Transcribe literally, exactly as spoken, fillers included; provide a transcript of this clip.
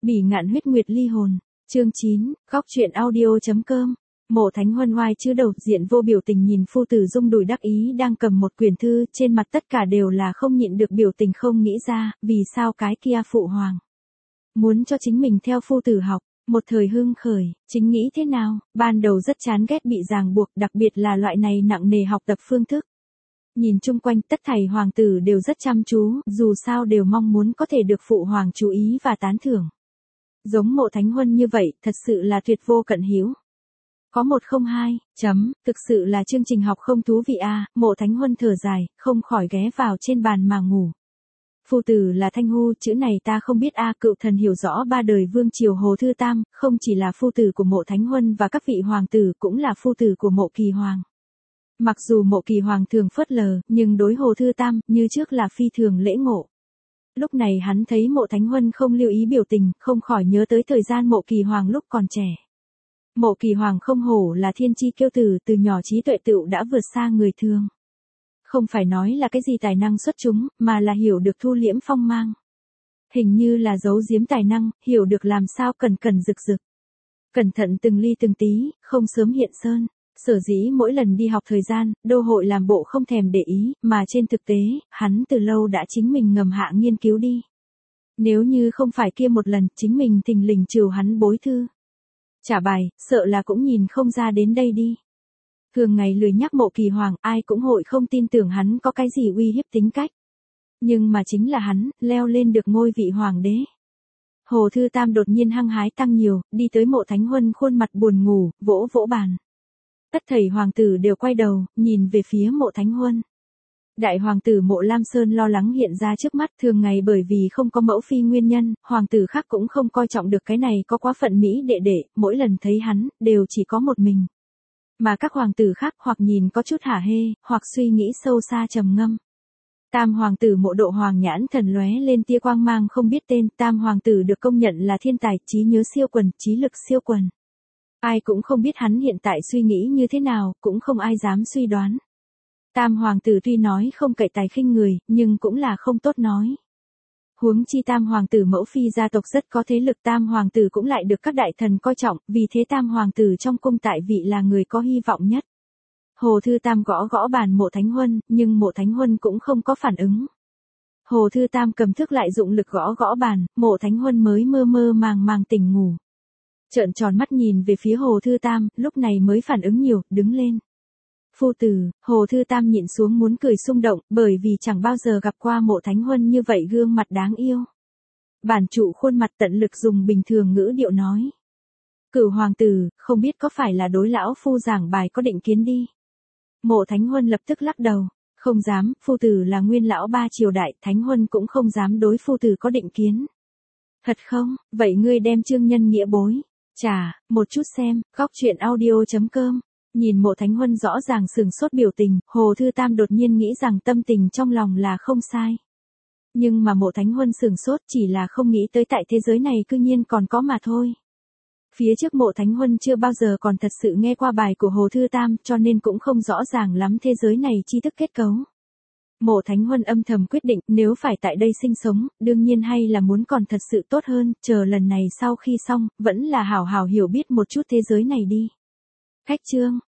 Bỉ ngạn huyết nguyệt ly hồn. Chương chín, góc truyện audio.com. Mộ Thánh Huân oai chữ đầu diện vô biểu tình nhìn phu tử dung đùi đắc ý đang cầm một quyển thư, trên mặt tất cả đều là không nhịn được biểu tình, không nghĩ ra, vì sao cái kia phụ hoàng muốn cho chính mình theo phu tử học. Một thời hưng khởi, chính nghĩ thế nào, ban đầu rất chán ghét bị ràng buộc, đặc biệt là loại này nặng nề học tập phương thức. Nhìn chung quanh tất thảy hoàng tử đều rất chăm chú, dù sao đều mong muốn có thể được phụ hoàng chú ý và tán thưởng. Giống Mộ Thánh Huân như vậy, thật sự là tuyệt vô cận hữu. Có một không hai, chấm, thực sự là chương trình học không thú vị à, Mộ Thánh Huân thở dài, không khỏi ghé vào trên bàn mà ngủ. Phu tử là Thanh Hu, chữ này ta không biết a à, cựu thần hiểu rõ ba đời vương triều Hồ Thư Tam, không chỉ là phu tử của Mộ Thánh Huân và các vị hoàng tử, cũng là phu tử của Mộ Kỳ Hoàng. Mặc dù Mộ Kỳ Hoàng thường phớt lờ, nhưng đối Hồ Thư Tam, như trước là phi thường lễ ngộ. Lúc này hắn thấy Mộ Thánh Huân không lưu ý biểu tình, không khỏi nhớ tới thời gian Mộ Kỳ Hoàng lúc còn trẻ. Mộ Kỳ Hoàng không hổ là thiên chi kiêu tử, từ nhỏ trí tuệ tựu đã vượt xa người thường. Không phải nói là cái gì tài năng xuất chúng, mà là hiểu được thu liễm phong mang. Hình như là giấu giếm tài năng, hiểu được làm sao cần cần rực rực. Cẩn thận từng ly từng tí, không sớm hiện sơn. Sở dĩ mỗi lần đi học thời gian, đô hội làm bộ không thèm để ý, mà trên thực tế, hắn từ lâu đã chính mình ngầm hạ nghiên cứu đi. Nếu như không phải kia một lần, chính mình thình lình trừ hắn bối thư. Trả bài, sợ là cũng nhìn không ra đến đây đi. Thường ngày lười nhắc Mộ Kỳ Hoàng, ai cũng hội không tin tưởng hắn có cái gì uy hiếp tính cách. Nhưng mà chính là hắn, leo lên được ngôi vị hoàng đế. Hồ Thư Tam đột nhiên hăng hái tăng nhiều, đi tới Mộ Thánh Huân khuôn mặt buồn ngủ, vỗ vỗ bàn. Tất thảy hoàng tử đều quay đầu, nhìn về phía Mộ Thánh Huân. Đại hoàng tử Mộ Lam Sơn lo lắng hiện ra trước mắt, thường ngày bởi vì không có mẫu phi nguyên nhân, hoàng tử khác cũng không coi trọng được cái này có quá phận mỹ đệ đệ, mỗi lần thấy hắn, đều chỉ có một mình. Mà các hoàng tử khác hoặc nhìn có chút hả hê, hoặc suy nghĩ sâu xa trầm ngâm. Tam hoàng tử Mộ Độ Hoàng nhãn thần lóe lên tia quang mang không biết tên, tam hoàng tử được công nhận là thiên tài, trí nhớ siêu quần, trí lực siêu quần. Ai cũng không biết hắn hiện tại suy nghĩ như thế nào, cũng không ai dám suy đoán. Tam hoàng tử tuy nói không cậy tài khinh người, nhưng cũng là không tốt nói. Huống chi tam hoàng tử mẫu phi gia tộc rất có thế lực, tam hoàng tử cũng lại được các đại thần coi trọng, vì thế tam hoàng tử trong cung tại vị là người có hy vọng nhất. Hồ Thư Tam gõ gõ bàn Mộ Thánh Huân, nhưng Mộ Thánh Huân cũng không có phản ứng. Hồ Thư Tam cầm thước lại dụng lực gõ gõ bàn, Mộ Thánh Huân mới mơ mơ màng màng tỉnh ngủ. Trợn tròn mắt nhìn về phía Hồ Thư Tam, lúc này mới phản ứng nhiều, đứng lên. Phu tử, Hồ Thư Tam nhịn xuống muốn cười xung động, bởi vì chẳng bao giờ gặp qua Mộ Thánh Huân như vậy gương mặt đáng yêu. Bản trụ khuôn mặt tận lực dùng bình thường ngữ điệu nói. Cửu hoàng tử, không biết có phải là đối lão phu giảng bài có định kiến đi. Mộ Thánh Huân lập tức lắc đầu. Không dám, phu tử là nguyên lão ba triều đại, Thánh Huân cũng không dám đối phu tử có định kiến. Thật không, vậy ngươi đem chương nhân nghĩa bối. Chà, một chút xem, góc truyện audio.com. Nhìn Mộ Thánh Huân rõ ràng sừng sốt biểu tình, Hồ Thư Tam đột nhiên nghĩ rằng tâm tình trong lòng là không sai. Nhưng mà Mộ Thánh Huân sừng sốt chỉ là không nghĩ tới tại thế giới này cư nhiên còn có mà thôi. Phía trước Mộ Thánh Huân chưa bao giờ còn thật sự nghe qua bài của Hồ Thư Tam, cho nên cũng không rõ ràng lắm thế giới này tri thức kết cấu. Mộ Thánh Huân âm thầm quyết định, nếu phải tại đây sinh sống, đương nhiên hay là muốn còn thật sự tốt hơn, chờ lần này sau khi xong, vẫn là hảo hảo hiểu biết một chút thế giới này đi. Khách chương,